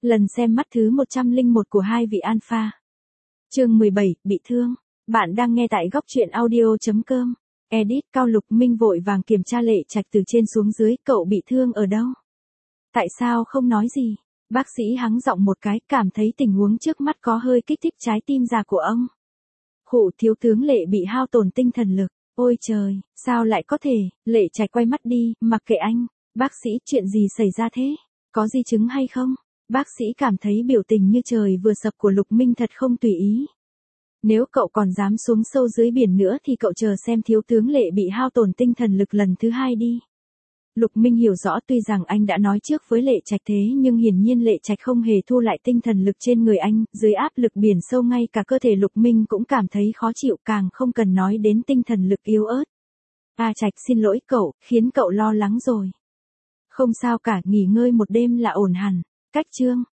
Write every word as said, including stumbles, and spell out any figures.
Lần xem mắt thứ một trăm lẻ một của hai vị alpha. Chương mười bảy, bị thương. Bạn đang nghe tại góc truyện audio chấm com. Edit Cao Lục Minh vội vàng kiểm tra Lệ Trạch từ trên xuống dưới, cậu bị thương ở đâu? Tại sao không nói gì? Bác sĩ hắng giọng một cái, cảm thấy tình huống trước mắt có hơi kích thích trái tim già của ông. Khụ, thiếu tướng Lệ bị hao tổn tinh thần lực. Ôi trời, sao lại có thể? Lệ Trạch quay mắt đi, mặc kệ anh. Bác sĩ, chuyện gì xảy ra thế? Có di chứng hay không? Bác sĩ cảm thấy biểu tình như trời vừa sập của Lục Minh thật không tùy ý. Nếu cậu còn dám xuống sâu dưới biển nữa thì cậu chờ xem thiếu tướng Lệ bị hao tổn tinh thần lực lần thứ hai đi. Lục Minh hiểu rõ, tuy rằng anh đã nói trước với Lệ Trạch thế nhưng hiển nhiên Lệ Trạch không hề thu lại tinh thần lực trên người anh, dưới áp lực biển sâu ngay cả cơ thể Lục Minh cũng cảm thấy khó chịu, càng không cần nói đến tinh thần lực yếu ớt. A Trạch, xin lỗi cậu, khiến cậu lo lắng rồi. Không sao cả, nghỉ ngơi một đêm là ổn hẳn. Cách chương